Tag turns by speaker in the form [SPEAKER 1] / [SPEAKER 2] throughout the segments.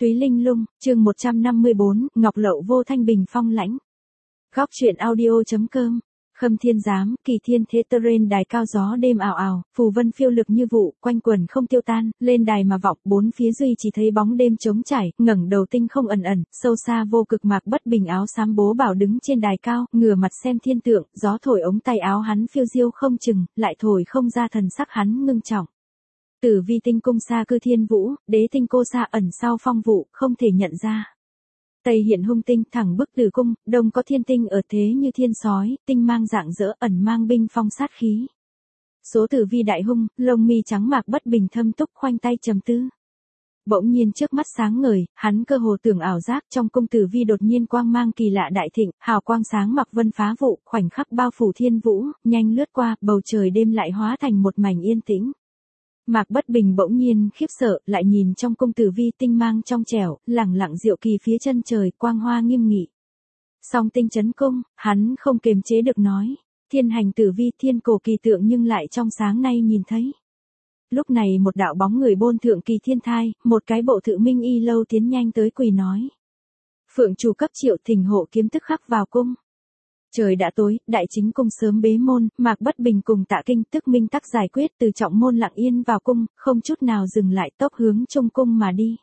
[SPEAKER 1] Túy Linh Lung, chương 154, Ngọc Lậu vô thanh bình phong lãnh. Góc truyện audio.com. Khâm Thiên Giám, Kỳ Thiên Thế Tơ Rên đài cao gió đêm ảo ảo, phù vân phiêu lực như vụ, quanh quần không tiêu tan, lên đài mà vọng, bốn phía duy chỉ thấy bóng đêm trống trải, ngẩng đầu tinh không ẩn ẩn, sâu xa vô cực Mạc Bất Bình áo xám bố bảo đứng trên đài cao, ngửa mặt xem thiên tượng, gió thổi ống tay áo hắn phiêu diêu không chừng, lại thổi không ra thần sắc hắn ngưng trọng. Tử Vi tinh cung xa cư thiên vũ, đế tinh cô xa ẩn sau phong vụ, không thể nhận ra. Tây hiện hung tinh thẳng bức Tử cung, đông có thiên tinh ở thế như thiên sói, tinh mang rạng rỡ ẩn mang binh phong sát khí. Số Tử Vi đại hung, lông mi trắng Mạc Bất Bình thâm túc khoanh tay trầm tư. Bỗng nhiên trước mắt sáng ngời, hắn cơ hồ tưởng ảo giác trong cung Tử Vi đột nhiên quang mang kỳ lạ đại thịnh, hào quang sáng mặc vân phá vụ, khoảnh khắc bao phủ thiên vũ, nhanh lướt qua, bầu trời đêm lại hóa thành một mảnh yên tĩnh. Mạc Bất Bình bỗng nhiên khiếp sợ, lại nhìn trong cung Tử Vi tinh mang trong trẻo, lẳng lặng diệu kỳ phía chân trời, quang hoa nghiêm nghị. Song tinh chấn cung, hắn không kềm chế được nói, thiên hành Tử Vi thiên cổ kỳ tượng nhưng lại trong sáng nay nhìn thấy. Lúc này một đạo bóng người bôn thượng kỳ thiên thai, một cái bộ Thự Minh Y lâu tiến nhanh tới quỳ nói. Phượng chủ cấp triệu thỉnh hộ kiếm tức khắc vào cung. Trời đã tối, đại chính cung sớm bế môn, Mạc Bất Bình cùng Tạ Kinh tức minh tắc giải quyết từ trọng môn lặng yên vào cung, không chút nào dừng lại tốc hướng trung cung mà đi.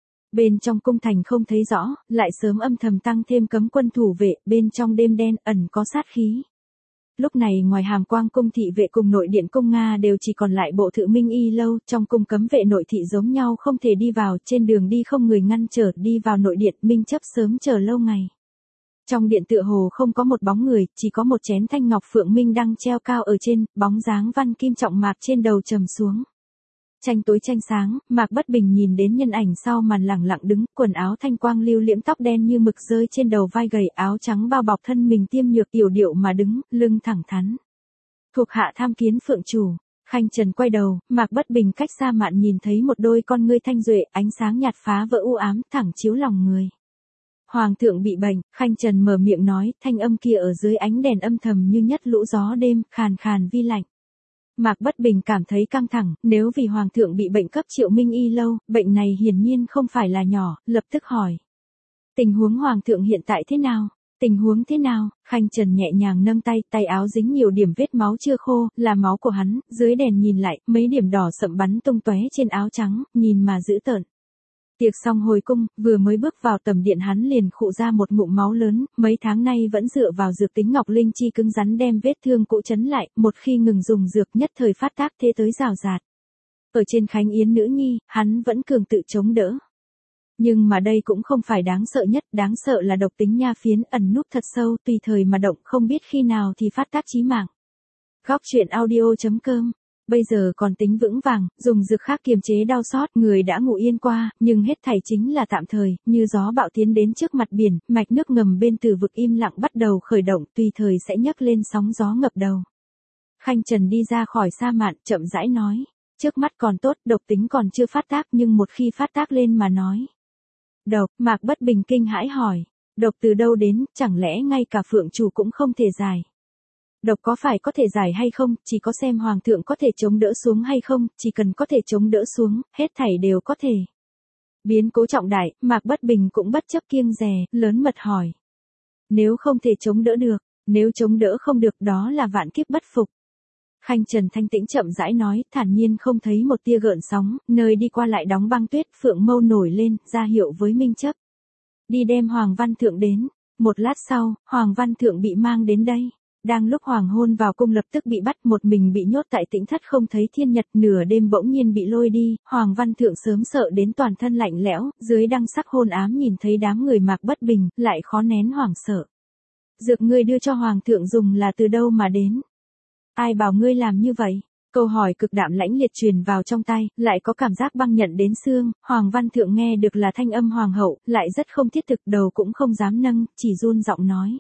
[SPEAKER 1] Bên trong cung thành không thấy rõ, lại sớm âm thầm tăng thêm cấm quân thủ vệ, bên trong đêm đen ẩn có sát khí. Lúc này ngoài Hàm Quang cung thị vệ cùng nội điện cung Nga đều chỉ còn lại bộ Thự Minh Y lâu, trong cung cấm vệ nội thị giống nhau không thể đi vào, trên đường đi không người ngăn trở, đi vào nội điện Minh chấp sớm chờ lâu ngày. Trong điện tựa hồ không có một bóng người, chỉ có một chén thanh ngọc phượng minh đăng treo cao ở trên, bóng dáng văn kim trọng mạc trên đầu trầm xuống. Tranh tối tranh sáng, Mạc Bất Bình nhìn đến nhân ảnh sau màn lẳng lặng đứng, quần áo thanh quang lưu liễm tóc đen như mực rơi trên đầu vai gầy, áo trắng bao bọc thân mình tiêm nhược yểu điệu mà đứng, lưng thẳng thắn. Thuộc hạ tham kiến phượng chủ. Khanh Trần quay đầu, Mạc Bất Bình cách xa mạn nhìn thấy một đôi con ngươi thanh duệ, ánh sáng nhạt phá vỡ u ám, thẳng chiếu lòng người. Hoàng thượng bị bệnh, Khanh Trần mở miệng nói, thanh âm kia ở dưới ánh đèn âm thầm như nhất lũ gió đêm, khàn khàn vi lạnh. Mạc Bất Bình cảm thấy căng thẳng, nếu vì Hoàng thượng bị bệnh cấp Triệu Minh Y lâu, bệnh này hiển nhiên không phải là nhỏ, lập tức hỏi. Tình huống Hoàng thượng hiện tại thế nào? Tình huống thế nào? Khanh Trần nhẹ nhàng nâng tay, tay áo dính nhiều điểm vết máu chưa khô, là máu của hắn, dưới đèn nhìn lại, mấy điểm đỏ sậm bắn tung tóe trên áo trắng, nhìn mà dữ tợn. Tiệc xong hồi cung, vừa mới bước vào tầm điện hắn liền khụ ra một ngụm máu lớn, mấy tháng nay vẫn dựa vào dược tính ngọc linh chi cứng rắn đem vết thương cũ chấn lại, một khi ngừng dùng dược nhất thời phát tác thế tới rào rạt. Ở trên Khánh Yến nữ nhi, hắn vẫn cường tự chống đỡ. Nhưng mà đây cũng không phải đáng sợ nhất, đáng sợ là độc tính nha phiến ẩn núp thật sâu, tùy thời mà động không biết khi nào thì phát tác chí mạng. Góc truyện audio.com. Bây giờ còn tính vững vàng, dùng dược khác kiềm chế đau xót, người đã ngủ yên qua, nhưng hết thảy chính là tạm thời, như gió bão tiến đến trước mặt biển, mạch nước ngầm bên Tử vực im lặng bắt đầu khởi động, tùy thời sẽ nhấc lên sóng gió ngập đầu. Khanh Trần đi ra khỏi sa mạn, chậm rãi nói, trước mắt còn tốt, độc tính còn chưa phát tác nhưng một khi phát tác lên mà nói. Độc, Mạc Bất Bình kinh hãi hỏi, độc từ đâu đến, chẳng lẽ ngay cả phượng chủ cũng không thể giải. Độc có phải có thể giải hay không, chỉ có xem Hoàng thượng có thể chống đỡ xuống hay không, chỉ cần có thể chống đỡ xuống, hết thảy đều có thể. Biến cố trọng đại, Mạc Bất Bình cũng bất chấp kiêng dè, lớn mật hỏi. Nếu không thể chống đỡ được, nếu chống đỡ không được đó là vạn kiếp bất phục. Khanh Trần thanh tĩnh chậm rãi nói, thản nhiên không thấy một tia gợn sóng, nơi đi qua lại đóng băng tuyết, phượng mâu nổi lên, ra hiệu với Minh chấp. Đi đem Hoàng Văn Thượng đến, một lát sau, Hoàng Văn Thượng bị mang đến đây. Đang lúc hoàng hôn vào cung lập tức bị bắt, một mình bị nhốt tại Tĩnh thất không thấy thiên nhật, nửa đêm bỗng nhiên bị lôi đi, Hoàng Văn Thượng sớm sợ đến toàn thân lạnh lẽo, dưới đăng sắc hôn ám nhìn thấy đám người Mạc Bất Bình, lại khó nén hoảng sợ. Dược ngươi đưa cho Hoàng thượng dùng là từ đâu mà đến? Ai bảo ngươi làm như vậy? Câu hỏi cực đạm lãnh liệt truyền vào trong tai, lại có cảm giác băng nhận đến xương, Hoàng Văn Thượng nghe được là thanh âm hoàng hậu, lại rất không thiết thực, đầu cũng không dám nâng, chỉ run giọng nói.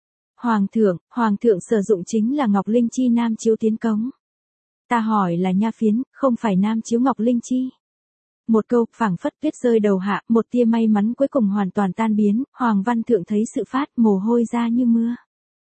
[SPEAKER 1] Hoàng thượng sử dụng chính là Ngọc Linh Chi nam chiếu tiến cống. Ta hỏi là nha phiến, không phải nam chiếu Ngọc Linh Chi. Một câu, phảng phất tuyết rơi đầu hạ, một tia may mắn cuối cùng hoàn toàn tan biến, Hoàng Văn Thượng thấy sự phát, mồ hôi ra như mưa.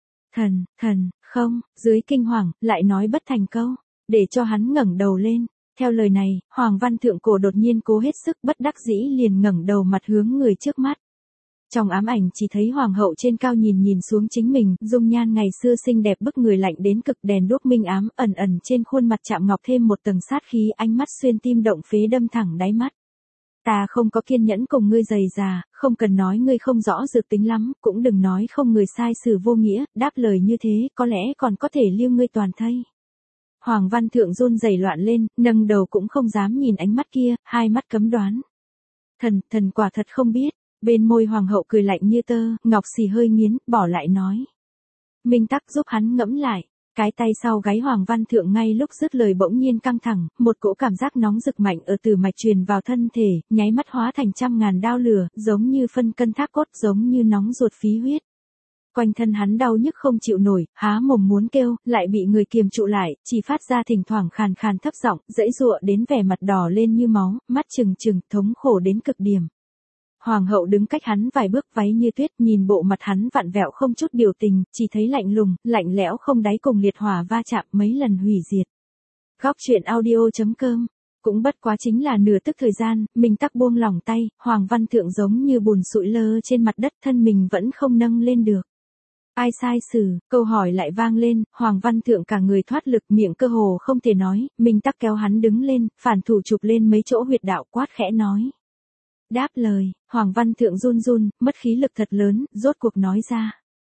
[SPEAKER 1] Thần, không, dưới kinh hoàng, lại nói bất thành câu, để cho hắn ngẩng đầu lên. Theo lời này, Hoàng Văn Thượng cổ đột nhiên cố hết sức bất đắc dĩ liền ngẩng đầu mặt hướng người trước mắt. Trong ám ảnh chỉ thấy hoàng hậu trên cao nhìn nhìn xuống chính mình, dung nhan ngày xưa xinh đẹp bức người lạnh đến cực, đèn đuốc minh ám, ẩn ẩn trên khuôn mặt chạm ngọc thêm một tầng sát khí, ánh mắt xuyên tim động phế đâm thẳng đáy mắt. Ta không có kiên nhẫn cùng ngươi dày già, không cần nói ngươi không rõ dược tính lắm, cũng đừng nói không người sai xử vô nghĩa, đáp lời như thế, có lẽ còn có thể lưu ngươi toàn thây. Hoàng Văn Thượng run rẩy loạn lên, nâng đầu cũng không dám nhìn ánh mắt kia, hai mắt cấm đoán. Thần quả thật không biết. Bên môi hoàng hậu cười lạnh như tơ, ngọc xì hơi nghiến, bỏ lại nói. Minh Tắc giúp hắn ngẫm lại, cái tay sau gáy Hoàng Văn Thượng ngay lúc dứt lời bỗng nhiên căng thẳng, một cỗ cảm giác nóng rực mạnh ở từ mạch truyền vào thân thể, nháy mắt hóa thành trăm ngàn đao lửa, giống như phân cân thác cốt, giống như nóng ruột phí huyết. Quanh thân hắn đau nhức không chịu nổi, há mồm muốn kêu, lại bị người kiềm trụ lại, chỉ phát ra thỉnh thoảng khàn khàn thấp giọng, giãy giụa đến vẻ mặt đỏ lên như máu, mắt trừng trừng, thống khổ đến cực điểm. Hoàng hậu đứng cách hắn vài bước, váy như tuyết, nhìn bộ mặt hắn vặn vẹo không chút biểu tình, chỉ thấy lạnh lùng, lạnh lẽo không đáy cùng liệt hỏa va chạm mấy lần hủy diệt. Góc truyện audio.com. Cũng bất quá chính là nửa tức thời gian, Minh Tắc buông lỏng tay, Hoàng Văn Thượng giống như bùn sụi lơ trên mặt đất, thân mình vẫn không nâng lên được. Ai sai xử, câu hỏi lại vang lên, Hoàng Văn Thượng cả người thoát lực, miệng cơ hồ không thể nói, Minh Tắc kéo hắn đứng lên, phản thủ chụp lên mấy chỗ huyệt đạo, quát khẽ nói. Đáp lời, Hoàng Văn Thượng run run, mất khí lực thật lớn, rốt cuộc nói ra.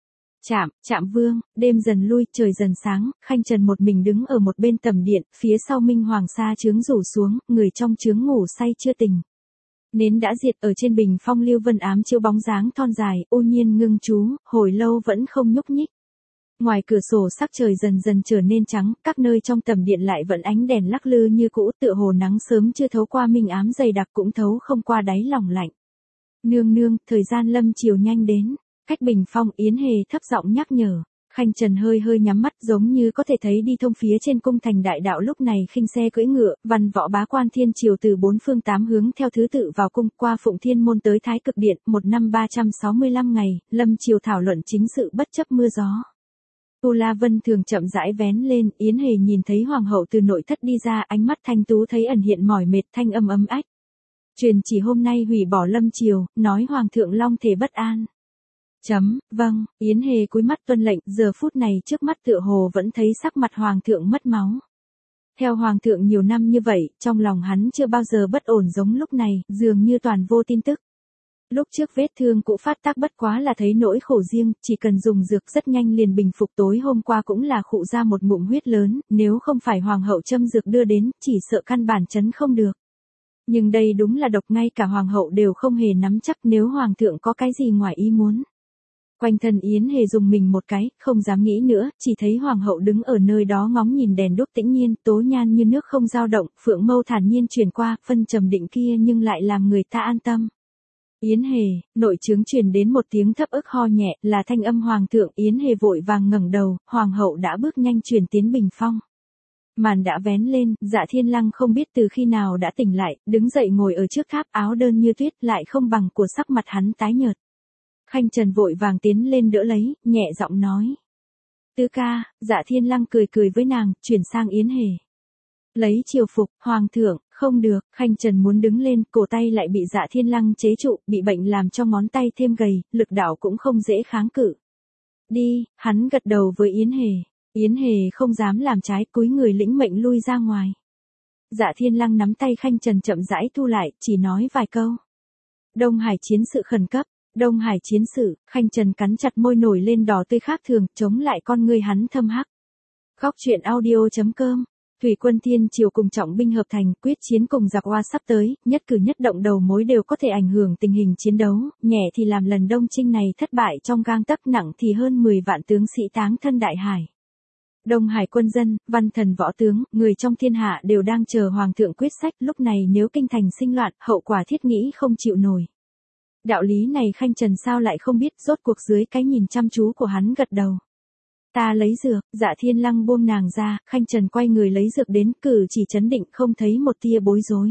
[SPEAKER 1] Trạm vương, đêm dần lui, trời dần sáng, Khanh Trần một mình đứng ở một bên tầm điện, phía sau Minh Hoàng sa chướng rủ xuống, người trong chướng ngủ say chưa tỉnh. Nến đã diệt, ở trên bình phong Lưu Vân ám chiếu bóng dáng thon dài, ô nhiên ngưng chú, hồi lâu vẫn không nhúc nhích. Ngoài cửa sổ sắc trời dần dần trở nên trắng, các nơi trong tầm điện lại vẫn ánh đèn lắc lư như cũ, tựa hồ nắng sớm chưa thấu qua minh ám dày đặc cũng thấu không qua đáy lòng lạnh. Nương, thời gian lâm chiều nhanh đến, cách bình phong Yến Hề thấp giọng nhắc nhở. Khanh Trần hơi nhắm mắt giống như có thể thấy đi thông phía trên cung thành đại đạo lúc này khinh xe cưỡi ngựa, văn võ bá quan thiên triều từ bốn phương tám hướng theo thứ tự vào cung qua Phụng Thiên Môn tới Thái Cực Điện, một năm 365 ngày, lâm triều thảo luận chính sự bất chấp mưa gió. Tu La Vân thường chậm rãi vén lên, Yến Hề nhìn thấy hoàng hậu từ nội thất đi ra, ánh mắt thanh tú thấy ẩn hiện mỏi mệt, thanh âm ấm ách. Truyền chỉ hôm nay hủy bỏ lâm triều, nói hoàng thượng long thể bất an. Vâng, Yến Hề cúi mắt tuân lệnh, giờ phút này trước mắt tựa hồ vẫn thấy sắc mặt hoàng thượng mất máu. Theo hoàng thượng nhiều năm như vậy, trong lòng hắn chưa bao giờ bất ổn giống lúc này, dường như toàn vô tin tức. Lúc trước vết thương cũ phát tác bất quá là thấy nỗi khổ riêng, chỉ cần dùng dược rất nhanh liền bình phục, tối hôm qua cũng là khụ ra một ngụm huyết lớn, nếu không phải hoàng hậu châm dược đưa đến, chỉ sợ căn bản chấn không được. Nhưng đây đúng là độc, ngay cả hoàng hậu đều không hề nắm chắc nếu hoàng thượng có cái gì ngoài ý muốn. Quanh thân Yến Hề dùng mình một cái, không dám nghĩ nữa, chỉ thấy hoàng hậu đứng ở nơi đó ngóng nhìn đèn đuốc tĩnh nhiên, tố nhan như nước không dao động, phượng mâu thản nhiên truyền qua, phân trầm định kia nhưng lại làm người ta an tâm. Yến Hề, nội trướng truyền đến một tiếng thấp ức ho nhẹ, là thanh âm hoàng thượng. Yến Hề vội vàng ngẩng đầu, hoàng hậu đã bước nhanh chuyển tiến bình phong. Màn đã vén lên, Dạ Thiên Lăng không biết từ khi nào đã tỉnh lại, đứng dậy ngồi ở trước tháp, áo đơn như tuyết, lại không bằng của sắc mặt hắn tái nhợt. Khanh Trần vội vàng tiến lên đỡ lấy, nhẹ giọng nói. Tứ ca. Dạ Thiên Lăng cười với nàng, chuyển sang Yến Hề. Lấy triều phục, hoàng thượng. Không được, Khanh Trần muốn đứng lên, cổ tay lại bị Dạ Thiên Lăng chế trụ, bị bệnh làm cho ngón tay thêm gầy, lực đạo cũng không dễ kháng cự. Đi, hắn gật đầu với Yến Hề. Yến Hề không dám làm trái, cúi người lĩnh mệnh lui ra ngoài. Dạ Thiên Lăng nắm tay Khanh Trần chậm rãi thu lại, chỉ nói vài câu. Đông Hải chiến sự khẩn cấp. Đông Hải chiến sự, Khanh Trần cắn chặt môi nổi lên đỏ tươi khác thường, chống lại con ngươi hắn thâm hắc. Góc truyện audio.com. Thủy quân thiên triều cùng trọng binh hợp thành, quyết chiến cùng giặc Hoa sắp tới, nhất cử nhất động đầu mối đều có thể ảnh hưởng tình hình chiến đấu, nhẹ thì làm lần Đông Chinh này thất bại trong gang tấc, nặng thì hơn 10 vạn tướng sĩ táng thân đại hải. Đông Hải quân dân, văn thần võ tướng, người trong thiên hạ đều đang chờ hoàng thượng quyết sách, lúc này nếu kinh thành sinh loạn, hậu quả thiết nghĩ không chịu nổi. Đạo lý này Khanh Trần sao lại không biết, rốt cuộc dưới cái nhìn chăm chú của hắn gật đầu. Ta lấy dược. Dạ Thiên Lăng buông nàng ra, Khanh Trần quay người lấy dược đến, cử chỉ chấn định, không thấy một tia bối rối.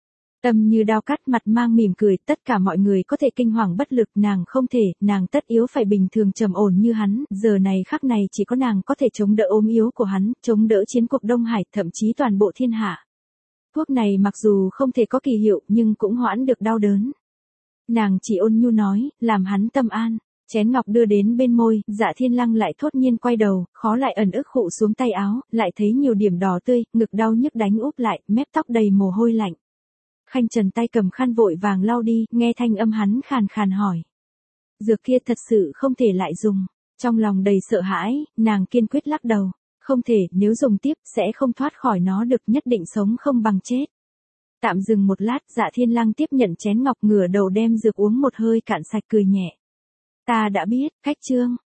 [SPEAKER 1] Tâm như đao cắt, mặt mang mỉm cười, tất cả mọi người có thể kinh hoàng bất lực, nàng không thể, nàng tất yếu phải bình thường trầm ổn như hắn, giờ này khắc này chỉ có nàng có thể chống đỡ ốm yếu của hắn, chống đỡ chiến cuộc Đông Hải, thậm chí toàn bộ thiên hạ. Thuốc này mặc dù không thể có kỳ hiệu nhưng cũng hoãn được đau đớn. Nàng chỉ ôn nhu nói, làm hắn tâm an. Chén ngọc đưa đến bên môi, Dạ Thiên Lăng lại thốt nhiên quay đầu, khó lại ẩn ức khụ xuống tay áo, lại thấy nhiều điểm đỏ tươi, ngực đau nhức đánh úp lại, mép tóc đầy mồ hôi lạnh. Khanh Trần tay cầm khăn vội vàng lau đi, nghe thanh âm hắn khàn khàn hỏi. Dược kia thật sự không thể lại dùng. Trong lòng đầy sợ hãi, nàng kiên quyết lắc đầu. Không thể, nếu dùng tiếp, sẽ không thoát khỏi nó được, nhất định sống không bằng chết. Tạm dừng một lát, Dạ Thiên Lăng tiếp nhận chén ngọc, ngửa đầu đem dược uống một hơi cạn sạch, cười nhẹ. Ta đã biết, Khách Trương.